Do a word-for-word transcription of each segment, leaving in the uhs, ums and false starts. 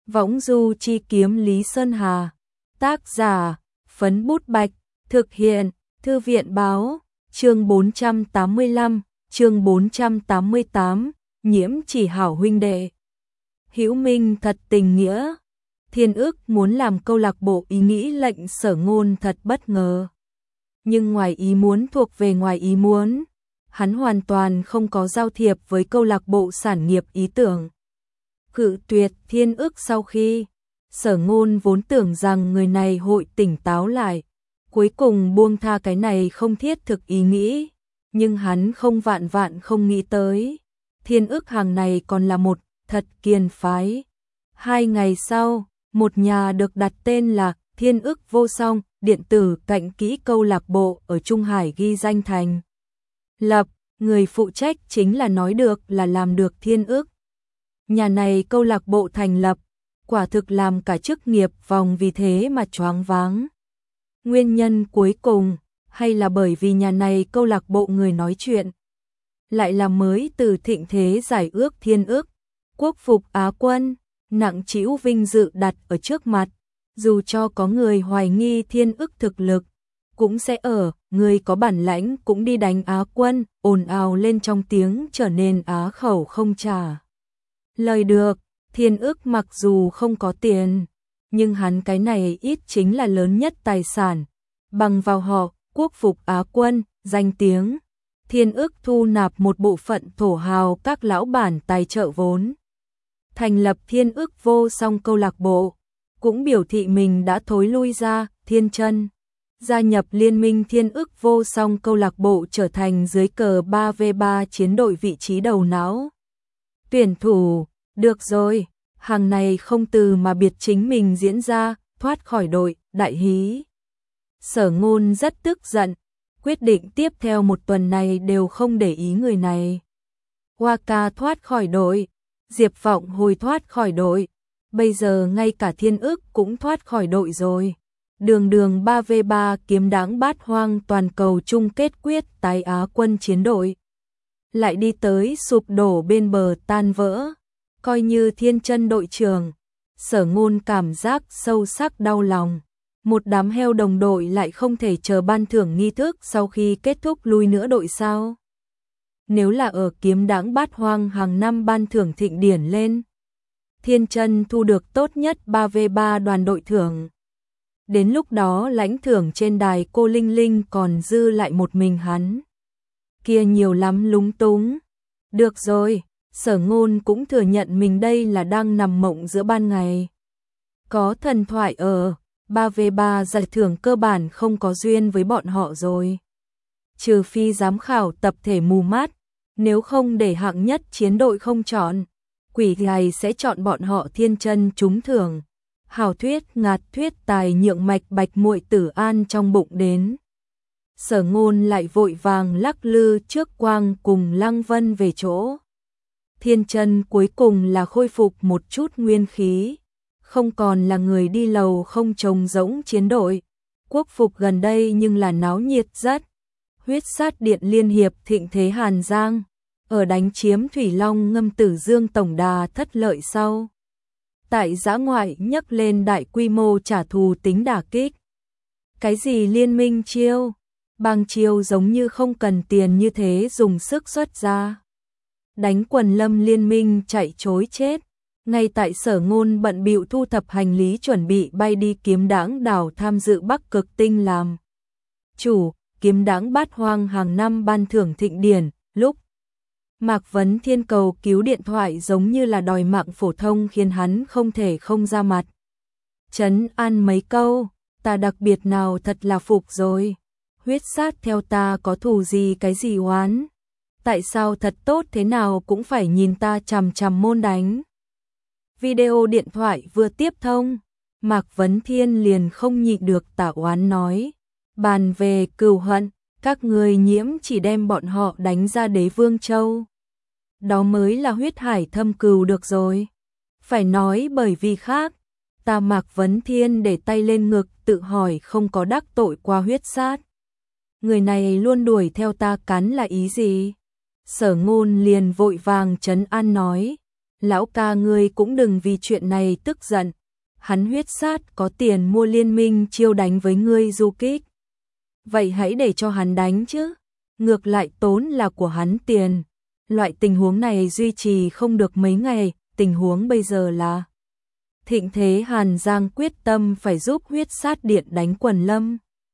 Võng du chi kiếm Lý Sơn Hà. Tác giả, Phấn Bút Bạch. Thực hiện, Thư viện Báo. Chương bốn trăm tám mươi lăm, chương bốn trăm tám mươi tám, Nhiễm Chỉ hảo huynh đệ. Hữu Minh thật tình nghĩa. Thiên Ức muốn làm câu lạc bộ ý nghĩ lệnh Sở Ngôn thật bất ngờ. Nhưng ngoài ý muốn thuộc về ngoài ý muốn, hắn hoàn toàn không có giao thiệp với câu lạc bộ sản nghiệp ý tưởng. Cự tuyệt Thiên Ức sau khi Sở Ngôn vốn tưởng rằng người này hội tỉnh táo lại, cuối cùng buông tha cái này không thiết thực ý nghĩ, nhưng hắn không vạn vạn không nghĩ tới, Thiên Ức hàng này còn là một thật kiên phái. Hai ngày sau, một nhà được đặt tên là Thiên Ức Vô Song điện tử cạnh kỹ câu lạc bộ ở Trung Hải ghi danh thành lập, người phụ trách chính là nói được là làm được Thiên Ức. Nhà này câu lạc bộ thành lập, quả thực làm cả chức nghiệp vòng vì thế mà choáng váng. Nguyên nhân cuối cùng, hay là bởi vì nhà này câu lạc bộ người nói chuyện, lại là mới từ thịnh thế giải ước Thiên Ức, quốc phục Á quân, nặng trĩu vinh dự đặt ở trước mặt, dù cho có người hoài nghi Thiên Ức thực lực, cũng sẽ ở, người có bản lãnh cũng đi đánh Á quân, ồn ào lên trong tiếng trở nên á khẩu không trả lời được. Thiên Ức mặc dù không có tiền, nhưng hắn cái này ít chính là lớn nhất tài sản, bằng vào họ, quốc phục Á quân, danh tiếng. Thiên Ức thu nạp một bộ phận thổ hào các lão bản tài trợ vốn, thành lập Thiên Ức Vô Song câu lạc bộ, cũng biểu thị mình đã thối lui ra Thiên Chân, gia nhập liên minh Thiên Ức Vô Song câu lạc bộ, trở thành dưới cờ ba vs ba chiến đội vị trí đầu não. Tuyển thủ, được rồi, hàng này không từ mà biệt chính mình diễn ra, thoát khỏi đội, đại hí. Sở Ngôn rất tức giận, quyết định tiếp theo một tuần này đều không để ý người này. Hoa Ca thoát khỏi đội, Diệp Vọng hồi thoát khỏi đội, bây giờ ngay cả Thiên Ức cũng thoát khỏi đội rồi. Đường đường ba vs ba kiếm đáng bát hoang toàn cầu chung kết quyết tái Á quân chiến đội, lại đi tới sụp đổ bên bờ tan vỡ. Coi như Thiên Chân đội trưởng, Sở Ngôn cảm giác sâu sắc đau lòng. Một đám heo đồng đội lại không thể chờ ban thưởng nghi thức sau khi kết thúc lui nữa đội sao? Nếu là ở kiếm đáng bát hoang hàng năm ban thưởng thịnh điển lên, Thiên Chân thu được tốt nhất ba vs ba đoàn đội thưởng. Đến lúc đó lãnh thưởng trên đài cô Linh Linh còn dư lại một mình hắn. Kia nhiều lắm lúng túng. Được rồi, Sở Ngôn cũng thừa nhận mình đây là đang nằm mộng giữa ban ngày. Có thần thoại ở, ba vs ba giải thưởng cơ bản không có duyên với bọn họ rồi. Trừ phi giám khảo tập thể mù mắt, nếu không để hạng nhất chiến đội không chọn, quỷ gầy sẽ chọn bọn họ Thiên Chân trúng thưởng. Hảo thuyết ngạt thuyết tài nhượng mạch bạch muội tử an trong bụng đến. Sở Ngôn lại vội vàng lắc lư trước Quang cùng Lăng Vân về chỗ. Thiên Chân cuối cùng là khôi phục một chút nguyên khí, không còn là người đi lầu không trông rỗng chiến đội. Quốc phục gần đây nhưng là náo nhiệt rất. Huyết sát điện liên hiệp thịnh thế Hàn Giang, ở đánh chiếm Thủy Long Ngâm Tử Dương tổng đà thất lợi sau, tại dã ngoại nhấc lên đại quy mô trả thù tính đả kích. Cái gì liên minh chiêu, bang chiêu giống như không cần tiền như thế dùng sức xuất ra. Đánh quần lâm liên minh chạy chối chết. Ngay tại Sở Ngôn bận bịu thu thập hành lý chuẩn bị bay đi kiếm đáng đảo tham dự Bắc Cực Tinh làm chủ, kiếm đáng bát hoang hàng năm ban thưởng thịnh điển, lúc Mạc Vấn Thiên cầu cứu điện thoại giống như là đòi mạng phổ thông khiến hắn không thể không ra mặt. Trấn an mấy câu, ta đặc biệt nào thật là phục rồi. Huyết sát theo ta có thù gì cái gì oán. Tại sao thật tốt thế nào cũng phải nhìn ta chằm chằm môn đánh. Video điện thoại vừa tiếp thông, Mạc Vấn Thiên liền không nhịn được tả oán nói. Bàn về cừu hận, các người Nhiễm chỉ đem bọn họ đánh ra Đế Vương Châu. Đó mới là huyết hải thâm cừu được rồi. Phải nói bởi vì khác, ta Mạc Vấn Thiên để tay lên ngực tự hỏi không có đắc tội qua huyết sát. Người này luôn đuổi theo ta cắn là ý gì? Sở Ngôn liền vội vàng trấn an nói. Lão ca ngươi cũng đừng vì chuyện này tức giận. Hắn huyết sát có tiền mua liên minh chiêu đánh với ngươi du kích. Vậy hãy để cho hắn đánh chứ. Ngược lại tốn là của hắn tiền. Loại tình huống này duy trì không được mấy ngày. Tình huống bây giờ là thịnh thế Hàn Giang quyết tâm phải giúp huyết sát điện đánh Quần Lâm.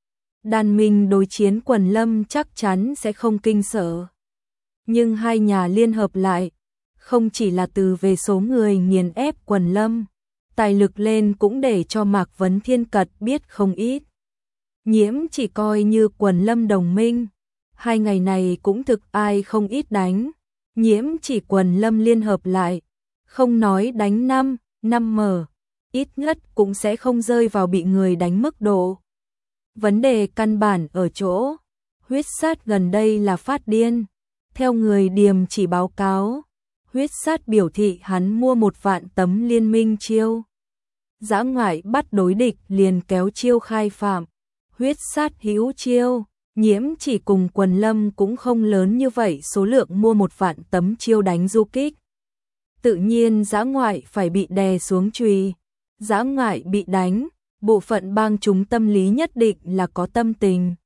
Đan Minh đối chiến Quần Lâm chắc chắn sẽ không kinh sợ. Nhưng hai nhà liên hợp lại, không chỉ là từ về số người nghiền ép Quần Lâm, tài lực lên cũng để cho Mạc Vấn Thiên cật biết không ít. Nhiễm chỉ coi như Quần Lâm đồng minh, hai ngày này cũng thực ai không ít đánh. Nhiễm chỉ Quần Lâm liên hợp lại, không nói đánh năm, năm mở, ít nhất cũng sẽ không rơi vào bị người đánh mức độ. Vấn đề căn bản ở chỗ, huyết sát gần đây là phát điên. Theo người Điềm chỉ báo cáo, huyết sát biểu thị hắn mua một vạn tấm liên minh chiêu. Dã ngoại bắt đối địch liền kéo chiêu khai phạm. Huyết sát hữu chiêu, nhiễm chỉ cùng Quần Lâm cũng không lớn như vậy số lượng mua một vạn tấm chiêu đánh du kích. Tự nhiên dã ngoại phải bị đè xuống chùy. Dã ngoại bị đánh, bộ phận bang chúng tâm lý nhất định là có tâm tình.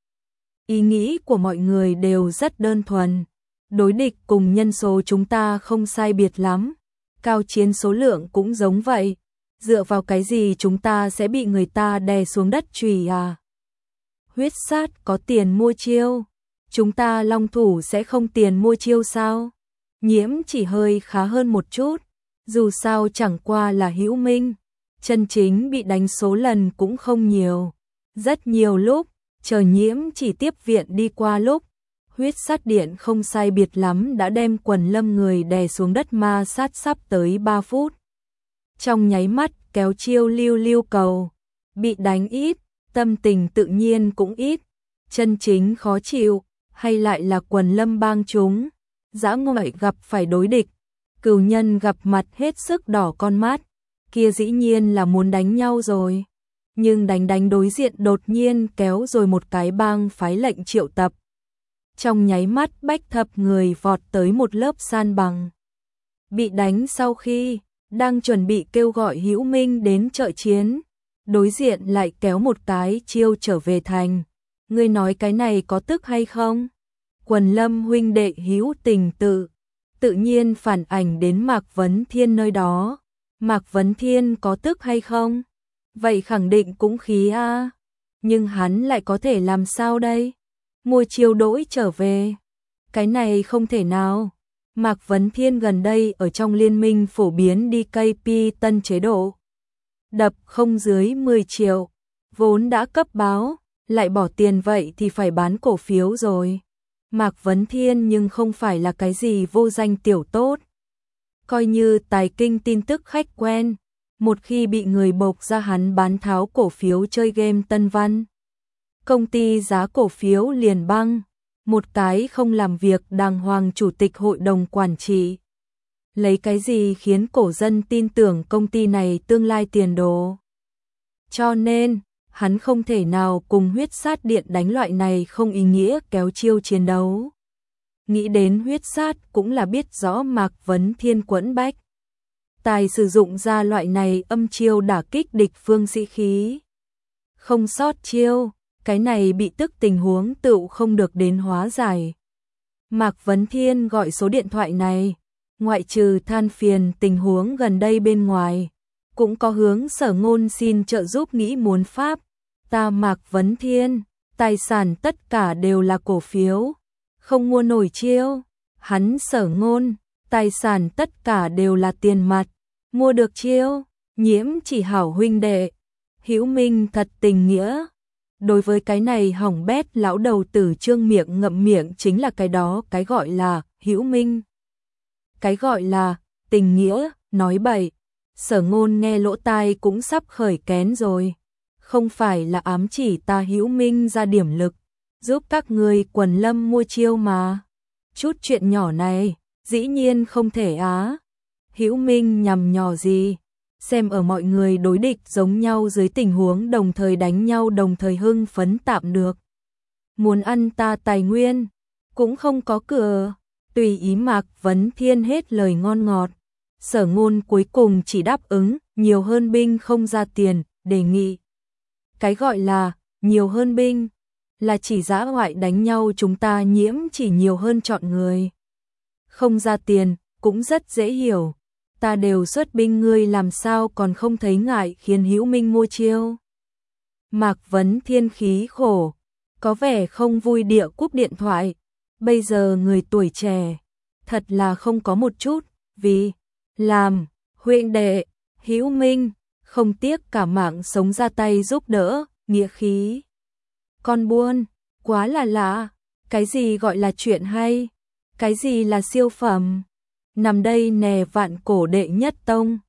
Ý nghĩ của mọi người đều rất đơn thuần. Đối địch cùng nhân số chúng ta không sai biệt lắm. Cao chiến số lượng cũng giống vậy. Dựa vào cái gì chúng ta sẽ bị người ta đè xuống đất chùy à? Huyết sát có tiền mua chiêu. Chúng ta long thủ sẽ không tiền mua chiêu sao? Nhiễm chỉ hơi khá hơn một chút. Dù sao chẳng qua là hữu minh. Chân chính bị đánh số lần cũng không nhiều. Rất nhiều lúc, chờ nhiễm chỉ tiếp viện đi qua lúc, huyết sát điện không sai biệt lắm đã đem Quần Lâm người đè xuống đất ma sát sắp tới ba phút. Trong nháy mắt kéo chiêu lưu lưu cầu, bị đánh ít, tâm tình tự nhiên cũng ít, chân chính khó chịu, hay lại là Quần Lâm bang chúng, dã ngoại gặp phải đối địch, cừu nhân gặp mặt hết sức đỏ con mắt, kia dĩ nhiên là muốn đánh nhau rồi. Nhưng đánh đánh đối diện đột nhiên kéo rồi một cái bang phái lệnh triệu tập. Trong nháy mắt bách thập người vọt tới một lớp san bằng. Bị đánh sau khi đang chuẩn bị kêu gọi hữu minh đến trợ chiến, đối diện lại kéo một cái chiêu trở về thành. Ngươi nói cái này có tức hay không? Quần Lâm huynh đệ hữu tình tự, tự nhiên phản ảnh đến Mạc Vấn Thiên nơi đó. Mạc Vấn Thiên có tức hay không? Vậy khẳng định cũng khí a. À. Nhưng hắn lại có thể làm sao đây? Mua chiêu đổi trở về. Cái này không thể nào. Mạc Vấn Thiên gần đây ở trong liên minh phổ biến đi ca pê tân chế độ. Đập không dưới mười triệu. Vốn đã cấp báo, lại bỏ tiền vậy thì phải bán cổ phiếu rồi. Mạc Vấn Thiên nhưng không phải là cái gì vô danh tiểu tốt. Coi như tài kinh tin tức khách quen. Một khi bị người bộc ra hắn bán tháo cổ phiếu chơi game Tân Văn, công ty giá cổ phiếu liền băng, một cái không làm việc đàng hoàng chủ tịch hội đồng quản trị. Lấy cái gì khiến cổ dân tin tưởng công ty này tương lai tiền đồ? Cho nên, hắn không thể nào cùng huyết sát điện đánh loại này không ý nghĩa kéo chiêu chiến đấu. Nghĩ đến huyết sát cũng là biết rõ Mạc Vấn Thiên quẫn bách. Tài sử dụng ra loại này âm chiêu đả kích địch phương sĩ khí. Không sót chiêu, cái này bị tức tình huống tựu không được đến hóa giải. Mạc Vấn Thiên gọi số điện thoại này, ngoại trừ than phiền tình huống gần đây bên ngoài, cũng có hướng Sở Ngôn xin trợ giúp nghĩ muốn pháp. Ta Mạc Vấn Thiên, tài sản tất cả đều là cổ phiếu, không mua nổi chiêu. Hắn Sở Ngôn, tài sản tất cả đều là tiền mặt, mua được chiêu. Nhiễm chỉ hảo huynh đệ, hữu minh thật tình nghĩa. Đối với cái này hỏng bét lão đầu tử trương miệng ngậm miệng chính là cái đó cái gọi là hữu minh. Cái gọi là tình nghĩa, nói bậy. Sở Ngôn nghe lỗ tai cũng sắp khởi kén rồi. Không phải là ám chỉ ta hữu minh ra điểm lực, giúp các người Quần Lâm mua chiêu mà. Chút chuyện nhỏ này, dĩ nhiên không thể á. Hữu minh nhằm nhò gì? Xem ở mọi người đối địch giống nhau dưới tình huống đồng thời đánh nhau đồng thời hưng phấn tạm được. Muốn ăn ta tài nguyên, cũng không có cửa. Tùy ý Mạc Vấn Thiên hết lời ngon ngọt. Sở Ngôn cuối cùng chỉ đáp ứng, nhiều hơn binh không ra tiền, đề nghị. Cái gọi là nhiều hơn binh là chỉ dã ngoại đánh nhau, chúng ta nhiễm chỉ nhiều hơn chọn người. Không ra tiền, cũng rất dễ hiểu. Ta đều xuất binh, ngươi làm sao còn không thấy ngại khiến Hữu Minh mua chiêu. Mạc Vấn Thiên khí khổ, có vẻ không vui địa cúp điện thoại. Bây giờ người tuổi trẻ, thật là không có một chút, vì làm huynh đệ, Hữu Minh, không tiếc cả mạng sống ra tay giúp đỡ, nghĩa khí. Con buôn, quá là lạ, cái gì gọi là chuyện hay, cái gì là siêu phẩm. Nằm đây nè, vạn cổ đệ nhất tông.